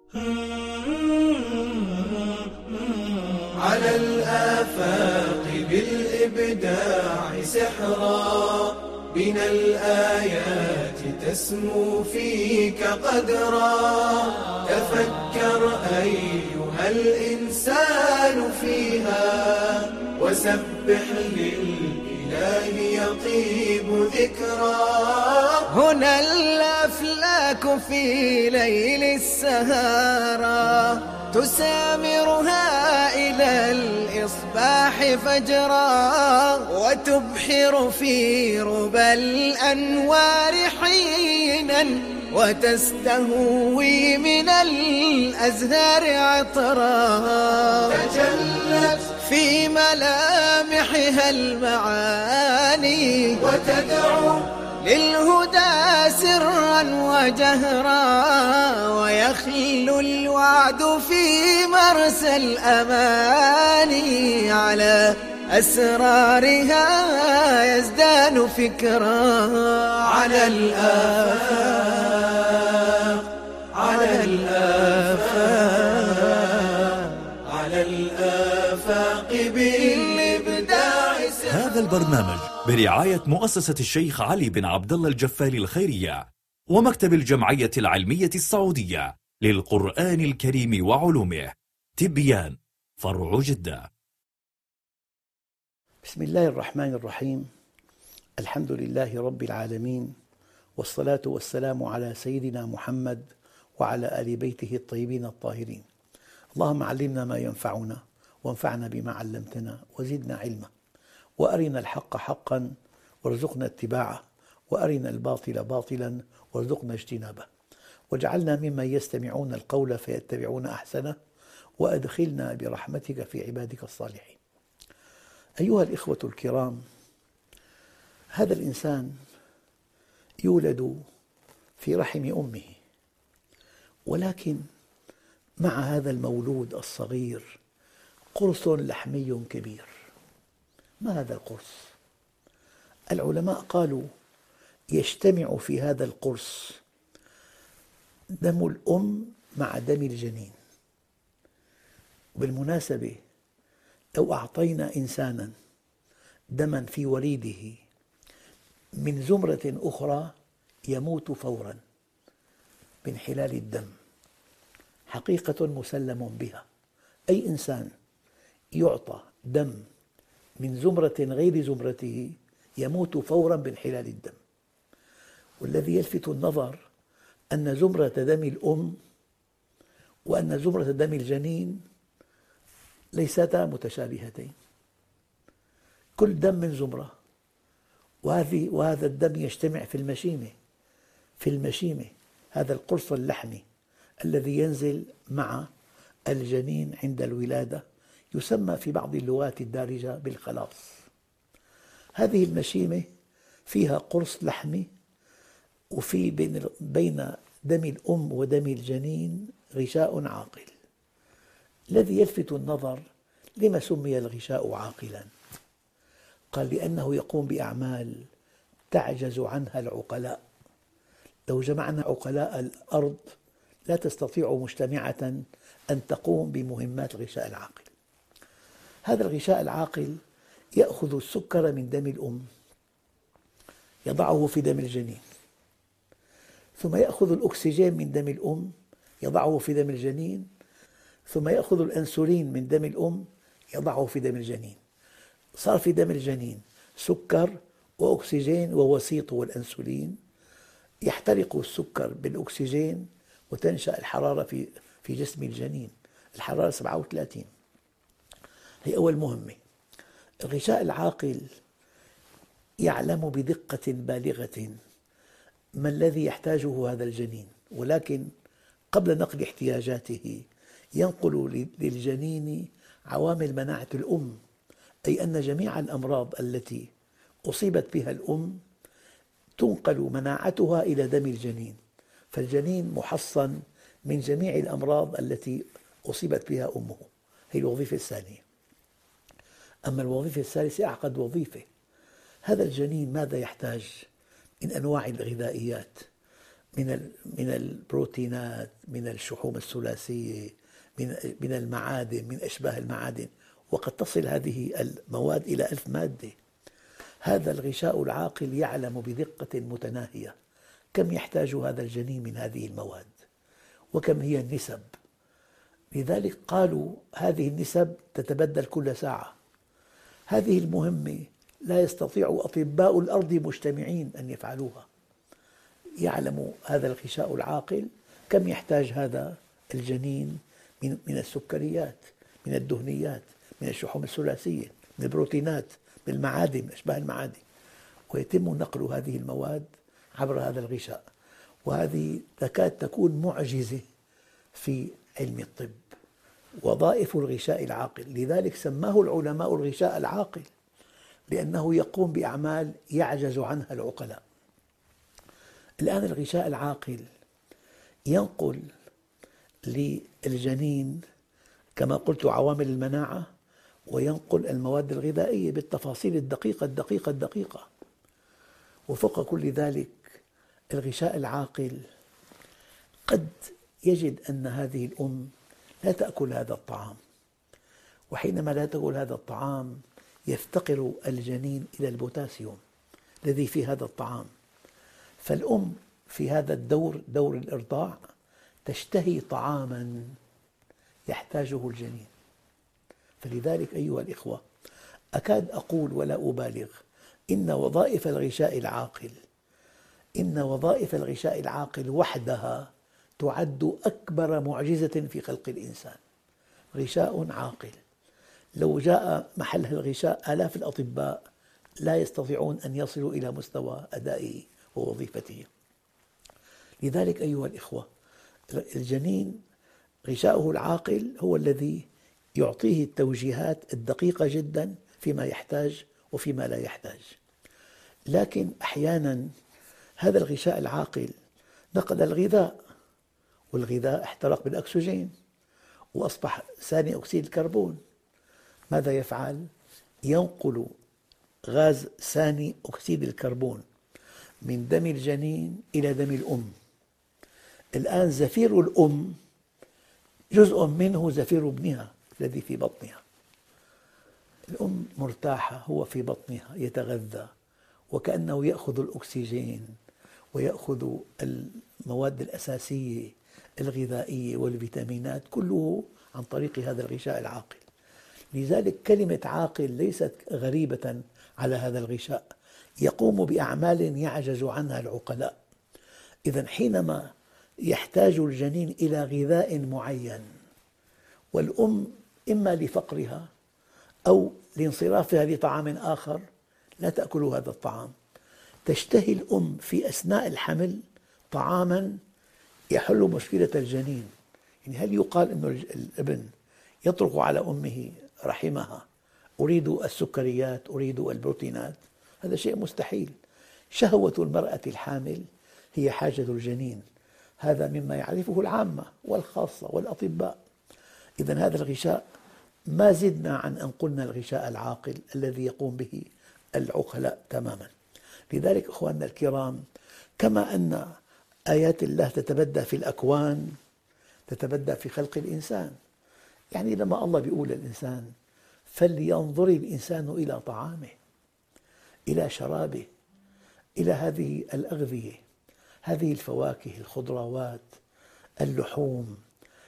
على الآفاق بالإبداع سحرا، من الآيات تسمو فيك قدرا. تفكر أيها الإنسان فيها، وسبح للإله يطيب ذكرا. هنا الأفلاك في ليل السهارى، تسامرها إلى الإصباح فجرا، وتبحر في ربى الأنوار حينا، وتستهوي من الأزهار عطرا. تجلت في ملامحها المعاني، وتدعو للهدى سرا وجهرا، ويخلو الوعد في مرسى الأماني، على أسرارها يزدان فكرا. على الآفاق، على الآفاق، على الآفاق بالإبداع. هذا البرنامج برعاية مؤسسة الشيخ علي بن عبد الله الجفاري الخيرية ومكتب الجمعية العلمية السعودية للقرآن الكريم وعلومه، تبيان، فرع جدة. بسم الله الرحمن الرحيم. الحمد لله رب العالمين، والصلاة والسلام على سيدنا محمد وعلى آل بيته الطيبين الطاهرين. اللهم علمنا ما ينفعنا، وانفعنا بما علمتنا، وزدنا علما، وأرنا الحق حقا وارزقنا اتباعه، وأرنا الباطل باطلا وارزقنا اجتنابه، واجعلنا ممن يستمعون القول فيتبعون أحسنه، وأدخلنا برحمتك في عبادك الصالحين. أيها الإخوة الكرام، هذا الإنسان يولد في رحم أمه، ولكن مع هذا المولود الصغير قرص لحمي كبير. ما هذا القرص؟ العلماء قالوا يجتمع في هذا القرص دم الأم مع دم الجنين. بالمناسبة، لو أعطينا إنسانا دما في وريده من زمرة أخرى يموت فورا بانحلال الدم، حقيقة مسلم بها. أي إنسان يعطى دم من زمرة غير زمرته يموت فورا بانحلال الدم. والذي يلفت النظر أن زمرة دم الأم وأن زمرة دم الجنين ليستا متشابهتين، كل دم من زمرة، وهذا الدم يجتمع في المشيمة، هذا القرص اللحمي الذي ينزل مع الجنين عند الولادة، يسمى في بعض اللغات الدارجة بالخلاص. هذه المشيمة فيها قرص لحمي، وفي بين دم الأم ودم الجنين غشاء عاقل. الذي يلفت النظر، لما سمي الغشاء عاقلا؟ قال لأنه يقوم بأعمال تعجز عنها العقلاء. لو جمعنا عقلاء الأرض لا تستطيع مجتمعة أن تقوم بمهمات الغشاء العاقل. هذا الغشاء العاقل يأخذ السكر من دم الأم يضعه في دم الجنين، ثم يأخذ الأكسجين من دم الأم يضعه في دم الجنين، ثم يأخذ الأنسولين من دم الأم يضعه في دم الجنين. صار في دم الجنين سكر وأكسجين ووسيط والأنسولين، يحترق السكر بالأكسجين وتنشأ الحرارة في جسم الجنين، الحرارة 37. هي أول مهمة. الغشاء العاقل يعلم بدقة بالغة ما الذي يحتاجه هذا الجنين، ولكن قبل نقل احتياجاته ينقل للجنين عوامل مناعة الأم، أي أن جميع الأمراض التي أصيبت بها الأم تنقل مناعتها إلى دم الجنين، فالجنين محصن من جميع الأمراض التي أصيبت بها أمه. هي الوظيفة الثانية. أما الوظيفة الثالثة أعقد وظيفة. هذا الجنين ماذا يحتاج من أنواع الغذائيات؟ من البروتينات، من الشحوم الثلاثية، من المعادن، من أشباه المعادن، وقد تصل هذه المواد إلى 1000 مادة. هذا الغشاء العاقل يعلم بدقة متناهية كم يحتاج هذا الجنين من هذه المواد وكم هي النسب. لذلك قالوا هذه النسب تتبدل كل ساعة. هذه المهمة لا يستطيع أطباء الأرض مجتمعين أن يفعلوها. يعلم هذا الغشاء العاقل كم يحتاج هذا الجنين من السكريات، من الدهنيات، من الشحوم الثلاثية، من البروتينات، من المعادن، من أشباه المعادن، ويتم نقل هذه المواد عبر هذا الغشاء. وهذه تكاد تكون معجزة في علم الطب، وظائف الغشاء العاقل. لذلك سماه العلماء الغشاء العاقل، لأنه يقوم بأعمال يعجز عنها العقلاء. الآن الغشاء العاقل ينقل للجنين كما قلت عوامل المناعة، وينقل المواد الغذائية بالتفاصيل الدقيقة. وفوق كل ذلك الغشاء العاقل قد يجد أن هذه الأم لا تأكل هذا الطعام، وحينما لا تأكل هذا الطعام يفتقر الجنين إلى البوتاسيوم الذي في هذا الطعام. فالأم في هذا الدور، دور الإرضاع، تشتهي طعاما يحتاجه الجنين. فلذلك أيها الإخوة، أكاد أقول ولا أبالغ إن وظائف الغشاء العاقل وحدها تعد أكبر معجزة في خلق الإنسان. غشاء عاقل، لو جاء محلها الغشاء آلاف الأطباء لا يستطيعون أن يصلوا إلى مستوى أدائه ووظيفته. لذلك أيها الإخوة، الجنين غشاؤه العاقل هو الذي يعطيه التوجيهات الدقيقة جدا فيما يحتاج وفيما لا يحتاج. لكن أحيانا هذا الغشاء العاقل نقل الغذاء، والغذاء احترق بالأكسجين وأصبح ثاني أكسيد الكربون. ماذا يفعل؟ ينقل غاز ثاني أكسيد الكربون من دم الجنين إلى دم الأم. الآن زفير الأم جزء منه زفير ابنها الذي في بطنها. الأم مرتاحة، هو في بطنها يتغذى وكأنه يأخذ الأكسجين ويأخذ المواد الأساسية الغذائية والفيتامينات كله عن طريق هذا الغشاء العاقل. لذلك كلمة عاقل ليست غريبة على هذا الغشاء، يقوم بأعمال يعجز عنها العقلاء. إذن حينما يحتاج الجنين إلى غذاء معين، والأم إما لفقرها أو لانصرافها لطعام آخر لا تأكل هذا الطعام، تشتهي الأم في أثناء الحمل طعاما يحل مشكلة الجنين. يعني هل يقال أن الابن يطرق على أمه رحمها أريد السكريات، أريد البروتينات؟ هذا شيء مستحيل. شهوة المرأة الحامل هي حاجة الجنين، هذا مما يعرفه العامة والخاصة والأطباء. إذن هذا الغشاء ما زدنا عن أن قلنا الغشاء العاقل الذي يقوم به العقلاء تماما. لذلك أخواننا الكرام، كما أن آيات الله تتبدى في الأكوان تتبدى في خلق الإنسان. يعني لما الله بيقول للإنسان فلينظر الإنسان إلى طعامه، إلى شرابه، إلى هذه الأغذية، هذه الفواكه، الخضروات، اللحوم،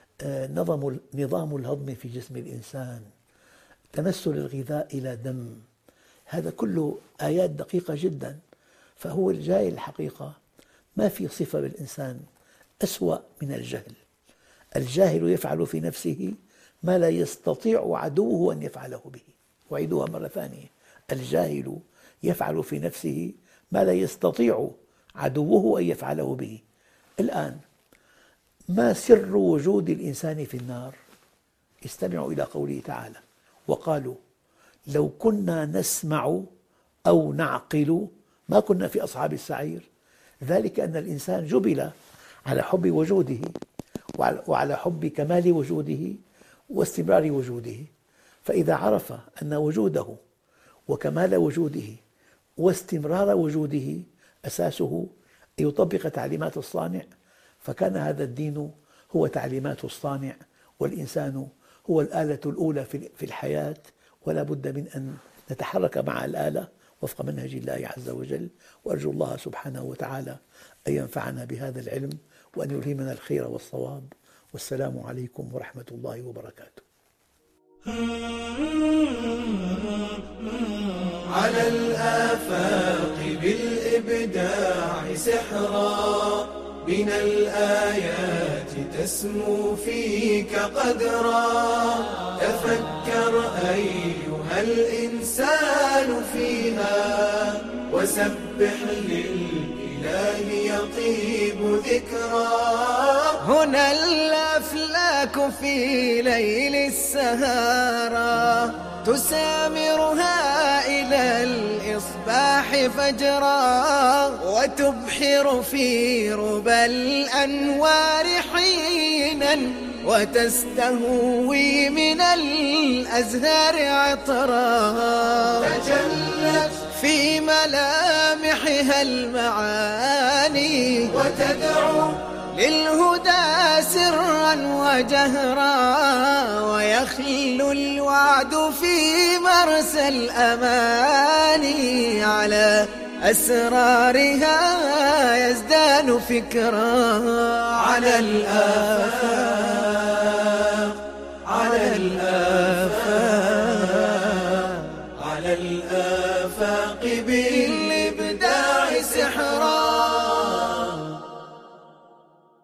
نظام الهضم في جسم الإنسان، تمثل الغذاء إلى دم، هذا كله آيات دقيقة جدا. فهو الجاهل الحقيقة ما في صفة بالإنسان أسوأ من الجهل. الجاهل يفعل في نفسه ما لا يستطيع عدوه أن يفعله به. أعيدها مرة ثانية، الجاهل يفعل في نفسه ما لا يستطيع عدوه أن يفعله به. الآن ما سر وجود الإنسان في النار؟ استمعوا إلى قوله تعالى: وقالوا لو كنا نسمع أو نعقل ما كنا في أصحاب السعير. ذلك أن الإنسان جبل على حب وجوده وعلى حب كمال وجوده واستمرار وجوده. فإذا عرف أن وجوده وكمال وجوده واستمرار وجوده أساسه يطبق تعليمات الصانع، فكان هذا الدين هو تعليمات الصانع، والإنسان هو الآلة الأولى في الحياة، ولا بد من أن نتحرك مع الآلة وفق منهج الله عز وجل. وأرجو الله سبحانه وتعالى أن ينفعنا بهذا العلم وأن يلهمنا الخير والصواب. والسلام عليكم ورحمة الله وبركاته. على الآفاق بالإبداع سحرا، من الآيات تسمو فيك قدرا. تفكر أيها الإنسان فيها، وسبح للإله يطيب ذكرا. هنا الأفلاك في ليل السهارى، تسامرها إلى الإصباح فجرا، وتبحر في ربى الأنوار حينا، وتستهوي من الأزهار عطرا. تجلت في ملامحها المعاني، وتدعو للهدى سرا وجهرا، ويخلو الوعد في مرسى الأماني، على أسرارها يزدان فكرا. على الآفاق، على الآفاق، على الآفاق.